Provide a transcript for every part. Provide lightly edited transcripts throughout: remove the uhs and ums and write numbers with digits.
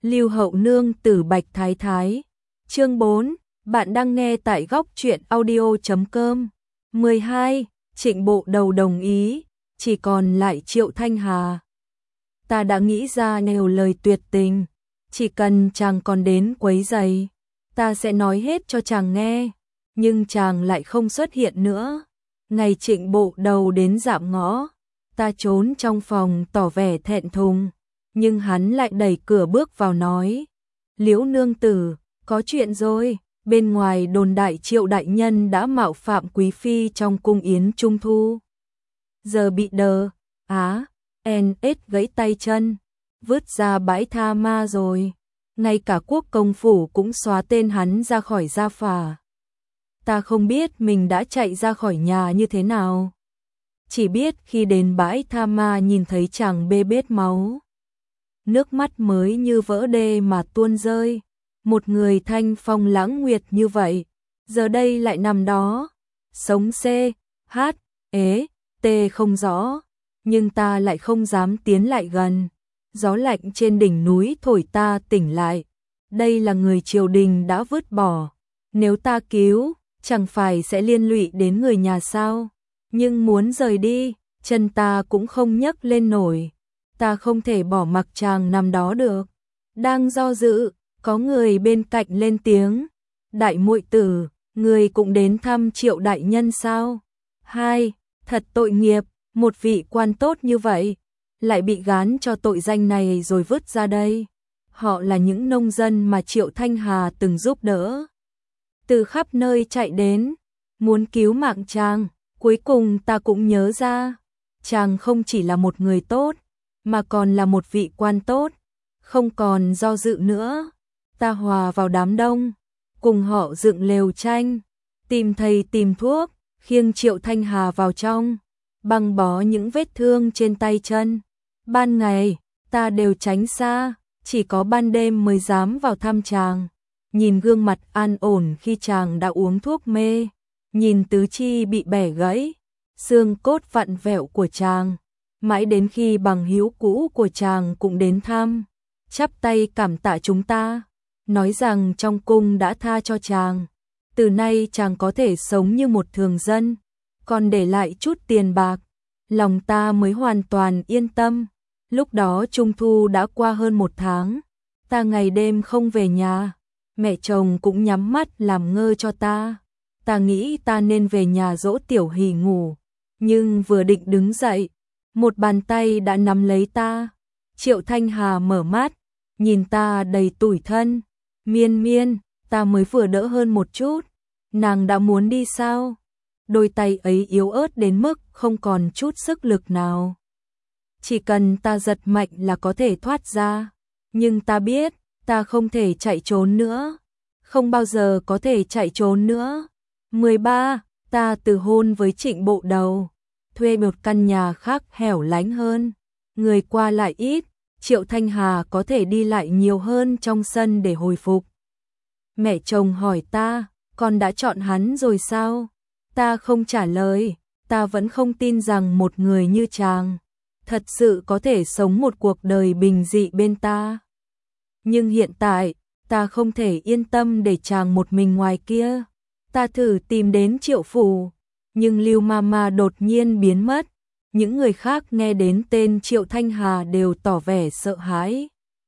Lưu Hậu Nương Tử Bạch Thái Thái. Chương 4, bạn đang nghe tại góc truyện audio.com. 12. Trịnh Bộ Đầu đồng ý, chỉ còn lại Triệu Thanh Hà. Ta đã nghĩ ra nhiều lời tuyệt tình, chỉ cần chàng còn đến quấy rầy, ta sẽ nói hết cho chàng nghe, nhưng chàng lại không xuất hiện nữa. Ngày Trịnh Bộ Đầu đến dạm ngõ, ta trốn trong phòng tỏ vẻ thẹn thùng, nhưng hắn lại đẩy cửa bước vào nói: Liễu nương tử, có chuyện rồi, bên ngoài đồn đại Triệu đại nhân đã mạo phạm quý phi trong cung yến trung thu. Giờ bị đờ, gãy tay chân, vứt ra bãi tha ma rồi, ngay cả quốc công phủ cũng xóa tên hắn ra khỏi gia phả. Ta không biết mình đã chạy ra khỏi nhà như thế nào, chỉ biết khi đến bãi tha ma nhìn thấy chàng bê bết máu, nước mắt mới như vỡ đê mà tuôn rơi. Một người thanh phong lãng nguyệt như vậy, giờ đây lại nằm đó, sống không rõ, nhưng ta lại không dám tiến lại gần. Gió lạnh trên đỉnh núi thổi ta tỉnh lại, đây là người triều đình đã vứt bỏ, nếu ta cứu, chẳng phải sẽ liên lụy đến người nhà sao? Nhưng muốn rời đi, chân ta cũng không nhấc lên nổi, ta không thể bỏ mặc chàng nằm đó được. Đang do dự, có người bên cạnh lên tiếng: Đại muội tử, người cũng đến thăm Triệu đại nhân sao? Thật tội nghiệp, một vị quan tốt như vậy, lại bị gán cho tội danh này rồi vứt ra đây. Họ là những nông dân mà Triệu Thanh Hà từng giúp đỡ, từ khắp nơi chạy đến, muốn cứu mạng chàng. Cuối cùng ta cũng nhớ ra, chàng không chỉ là một người tốt, mà còn là một vị quan tốt. Không còn do dự nữa, ta hòa vào đám đông, cùng họ dựng lều tranh, tìm thầy tìm thuốc, khiêng Triệu Thanh Hà vào trong, băng bó những vết thương trên tay chân. Ban ngày, ta đều tránh xa, chỉ có ban đêm mới dám vào thăm chàng. Nhìn gương mặt an ổn khi chàng đã uống thuốc mê, nhìn tứ chi bị bẻ gãy, xương cốt vặn vẹo của chàng, mãi đến khi bằng hữu cũ của chàng cũng đến thăm, chắp tay cảm tạ chúng ta, nói rằng trong cung đã tha cho chàng, từ nay chàng có thể sống như một thường dân, còn để lại chút tiền bạc, lòng ta mới hoàn toàn yên tâm. Lúc đó Trung Thu đã qua hơn 1 tháng, ta ngày đêm không về nhà, mẹ chồng cũng nhắm mắt làm ngơ cho ta. Ta nghĩ ta nên về nhà dỗ Tiểu Hỷ ngủ, nhưng vừa định đứng dậy, một bàn tay đã nắm lấy ta. Triệu Thanh Hà mở mắt, nhìn ta đầy tủi thân. Miên Miên, ta mới vừa đỡ hơn một chút, nàng đã muốn đi sao? Đôi tay ấy yếu ớt đến mức không còn chút sức lực nào. Chỉ cần ta giật mạnh là có thể thoát ra, nhưng ta biết, ta không thể chạy trốn nữa, không bao giờ có thể chạy trốn nữa. 13. Ta từ hôn với Trịnh Bộ Đầu, thuê một căn nhà khác hẻo lánh hơn, người qua lại ít, Triệu Thanh Hà có thể đi lại nhiều hơn trong sân để hồi phục. Mẹ chồng hỏi ta, con đã chọn hắn rồi sao? Ta không trả lời, ta vẫn không tin rằng một người như chàng thật sự có thể sống một cuộc đời bình dị bên ta. Nhưng hiện tại, ta không thể yên tâm để chàng một mình ngoài kia. Ta thử tìm đến Triệu phủ, nhưng Lưu Mama đột nhiên biến mất. Những người khác nghe đến tên Triệu Thanh Hà đều tỏ vẻ sợ hãi,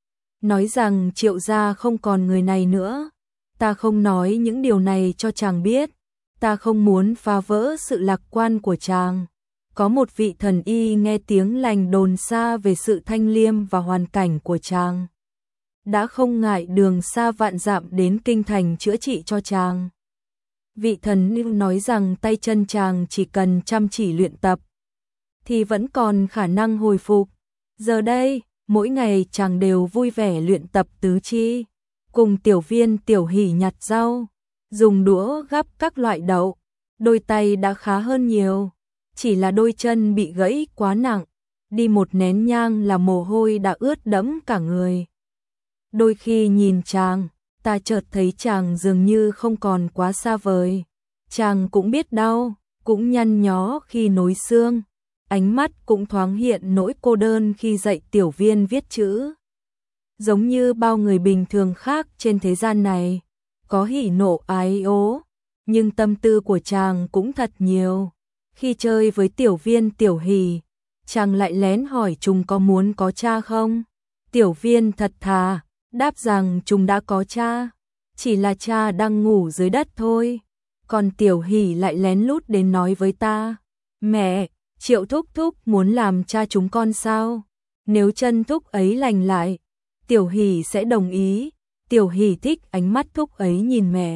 nói rằng Triệu gia không còn người này nữa. Ta không nói những điều này cho chàng biết, ta không muốn phá vỡ sự lạc quan của chàng. Có một vị thần y nghe tiếng lành đồn xa về sự thanh liêm và hoàn cảnh của chàng, đã không ngại đường xa vạn dặm đến kinh thành chữa trị cho chàng. Vị thần y nói rằng tay chân chàng chỉ cần chăm chỉ luyện tập thì vẫn còn khả năng hồi phục. Giờ đây, mỗi ngày chàng đều vui vẻ luyện tập tứ chi, cùng tiểu viên Tiểu Hỷ nhặt rau, dùng đũa gắp các loại đậu. Đôi tay đã khá hơn nhiều, chỉ là đôi chân bị gãy quá nặng, đi một nén nhang là mồ hôi đã ướt đẫm cả người. Đôi khi nhìn chàng, ta chợt thấy chàng dường như không còn quá xa vời. Chàng cũng biết đau, cũng nhăn nhó khi nối xương, ánh mắt cũng thoáng hiện nỗi cô đơn khi dạy tiểu viên viết chữ. giống như bao người bình thường khác trên thế gian này, có hỉ nộ ái ố, nhưng tâm tư của chàng cũng thật nhiều. Khi chơi với Tiểu Viên Tiểu Hỷ, chàng lại lén hỏi chúng có muốn có cha không? Tiểu Viên thật thà, đáp rằng chúng đã có cha, chỉ là cha đang ngủ dưới đất thôi. Còn Tiểu Hỷ lại lén lút đến nói với ta, mẹ, Triệu thúc thúc muốn làm cha chúng con sao? Nếu chân thúc ấy lành lại, Tiểu Hỷ sẽ đồng ý. Tiểu Hỷ thích ánh mắt thúc ấy nhìn mẹ.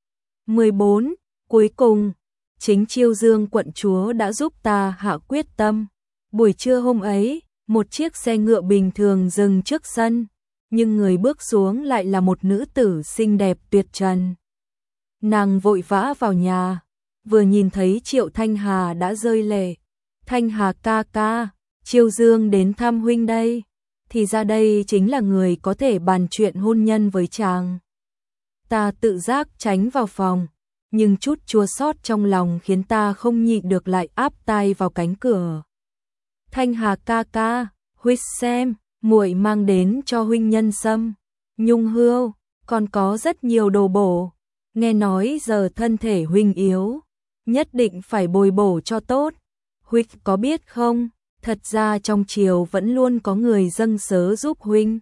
14. Cuối cùng, chính Chiêu Dương quận chúa đã giúp ta hạ quyết tâm. Buổi trưa hôm ấy, một chiếc xe ngựa bình thường dừng trước sân, nhưng người bước xuống lại là một nữ tử xinh đẹp tuyệt trần. Nàng vội vã vào nhà, vừa nhìn thấy Triệu Thanh Hà đã rơi lệ. Thanh Hà ca ca, Chiêu Dương đến thăm huynh đây. Thì ra đây chính là người có thể bàn chuyện hôn nhân với chàng. Ta tự giác tránh vào phòng, nhưng chút chua xót trong lòng khiến ta không nhịn được lại áp tai vào cánh cửa. Thanh Hà ca ca, huynh xem, muội mang đến cho huynh nhân sâm, nhung hươu, còn có rất nhiều đồ bổ. Nghe nói giờ thân thể huynh yếu, nhất định phải bồi bổ cho tốt. Huynh có biết không, thật ra trong triều vẫn luôn có người dâng sớ giúp huynh.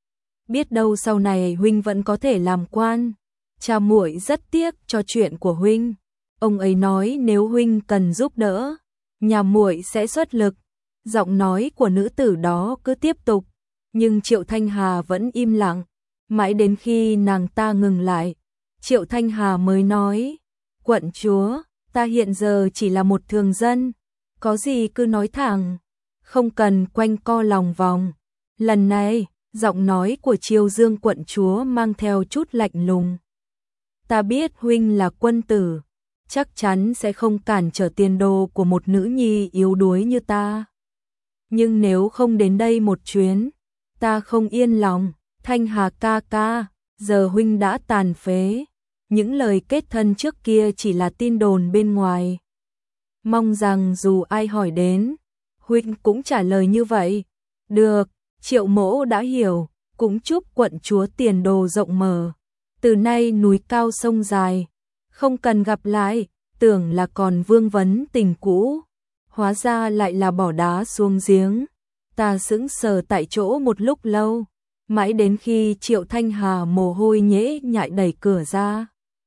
Biết đâu sau này huynh vẫn có thể làm quan. Cha muội rất tiếc cho chuyện của huynh. Ông ấy nói nếu huynh cần giúp đỡ, nhà muội sẽ xuất lực. Giọng nói của nữ tử đó cứ tiếp tục, nhưng Triệu Thanh Hà vẫn im lặng, mãi đến khi nàng ta ngừng lại, Triệu Thanh Hà mới nói, quận chúa, ta hiện giờ chỉ là một thường dân, có gì cứ nói thẳng, không cần quanh co lòng vòng. Lần này, giọng nói của Chiêu Dương quận chúa mang theo chút lạnh lùng. Ta biết huynh là quân tử, chắc chắn sẽ không cản trở tiền đồ của một nữ nhi yếu đuối như ta. Nhưng nếu không đến đây một chuyến, ta không yên lòng. Thanh Hà ca ca, giờ huynh đã tàn phế, những lời kết thân trước kia chỉ là tin đồn bên ngoài. Mong rằng dù ai hỏi đến, huynh cũng trả lời như vậy. Được, Triệu mỗ đã hiểu, cũng chúc quận chúa tiền đồ rộng mở. Từ nay núi cao sông dài, không cần gặp lại, tưởng là còn vương vấn tình cũ, hóa ra lại là bỏ đá xuống giếng. Ta sững sờ tại chỗ một lúc lâu, mãi đến khi Triệu Thanh Hà mồ hôi nhễ nhại đẩy cửa ra.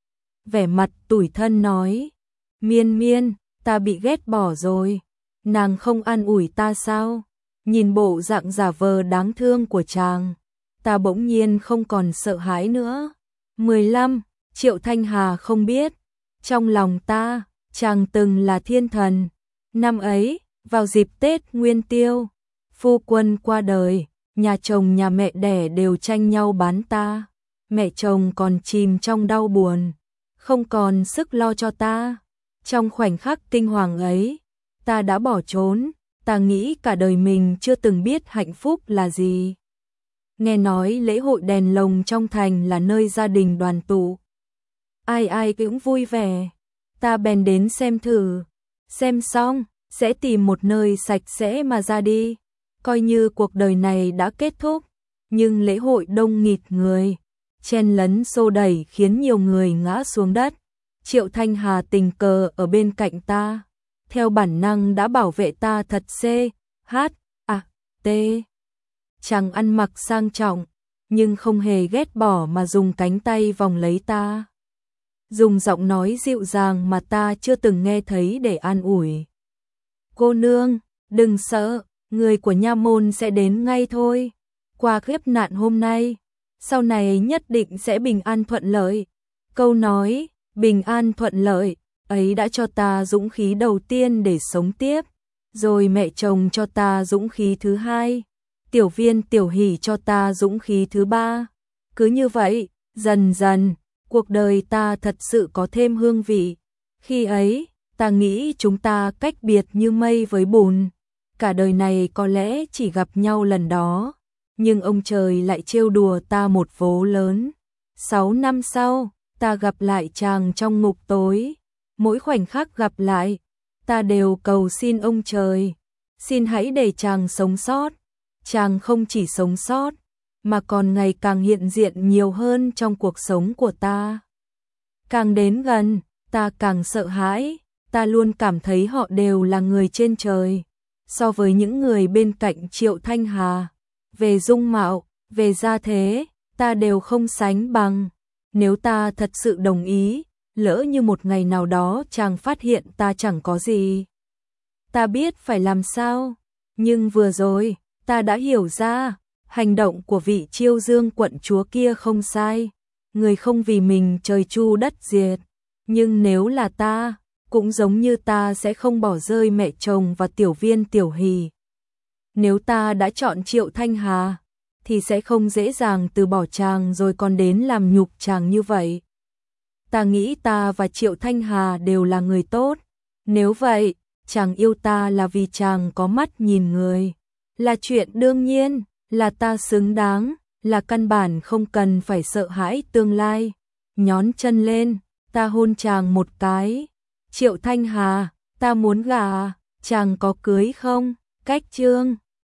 Vẻ mặt tủi thân nói, Miên Miên, ta bị ghét bỏ rồi, nàng không an ủi ta sao? Nhìn bộ dạng giả vờ đáng thương của chàng, ta bỗng nhiên không còn sợ hãi nữa. 15. Triệu Thanh Hà không biết, trong lòng ta, chàng từng là thiên thần. Năm ấy, vào dịp Tết Nguyên Tiêu, phu quân qua đời, nhà chồng nhà mẹ đẻ đều tranh nhau bán ta. Mẹ chồng còn chìm trong đau buồn, không còn sức lo cho ta. Trong khoảnh khắc kinh hoàng ấy, ta đã bỏ trốn, ta nghĩ cả đời mình chưa từng biết hạnh phúc là gì. Nghe nói lễ hội đèn lồng trong thành là nơi gia đình đoàn tụ, ai ai cũng vui vẻ, ta bèn đến xem thử. Xem xong, sẽ tìm một nơi sạch sẽ mà ra đi, coi như cuộc đời này đã kết thúc. Nhưng lễ hội đông nghịt người, chen lấn xô đẩy khiến nhiều người ngã xuống đất. Triệu Thanh Hà tình cờ ở bên cạnh ta, theo bản năng đã bảo vệ ta thật t. Chàng ăn mặc sang trọng, nhưng không hề ghét bỏ mà dùng cánh tay vòng lấy ta, dùng giọng nói dịu dàng mà ta chưa từng nghe thấy để an ủi. Cô nương, đừng sợ, người của nha môn sẽ đến ngay thôi. Qua kiếp nạn hôm nay, sau này nhất định sẽ bình an thuận lợi. Câu nói bình an thuận lợi ấy đã cho ta dũng khí đầu tiên để sống tiếp, rồi mẹ chồng cho ta dũng khí thứ hai, Tiểu Viên Tiểu Hỷ cho ta dũng khí thứ ba. Cứ như vậy, dần dần, cuộc đời ta thật sự có thêm hương vị. Khi ấy, ta nghĩ chúng ta cách biệt như mây với bùn, cả đời này có lẽ chỉ gặp nhau lần đó, nhưng ông trời lại trêu đùa ta một vố lớn. 6 năm sau, ta gặp lại chàng trong ngục tối, mỗi khoảnh khắc gặp lại, ta đều cầu xin ông trời, xin hãy để chàng sống sót. Chàng không chỉ sống sót, mà còn ngày càng hiện diện nhiều hơn trong cuộc sống của ta. Càng đến gần, ta càng sợ hãi, ta luôn cảm thấy họ đều là người trên trời. So với những người bên cạnh Triệu Thanh Hà, về dung mạo, về gia thế, ta đều không sánh bằng. Nếu ta thật sự đồng ý, lỡ như một ngày nào đó chàng phát hiện ta chẳng có gì, ta biết phải làm sao. Nhưng vừa rồi, ta đã hiểu ra, hành động của vị Chiêu Dương quận chúa kia không sai. Người không vì mình trời chu đất diệt. Nhưng nếu là ta, cũng giống như ta sẽ không bỏ rơi mẹ chồng và Tiểu Viên Tiểu Hỷ. Nếu ta đã chọn Triệu Thanh Hà, thì sẽ không dễ dàng từ bỏ chàng rồi còn đến làm nhục chàng như vậy. Ta nghĩ ta và Triệu Thanh Hà đều là người tốt. Nếu vậy, chàng yêu ta là vì chàng có mắt nhìn người. Là chuyện đương nhiên, là ta xứng đáng, là căn bản không cần phải sợ hãi tương lai. Nhón chân lên, ta hôn chàng một cái. Triệu Thanh Hà, ta muốn gả, chàng có cưới không? Cách chương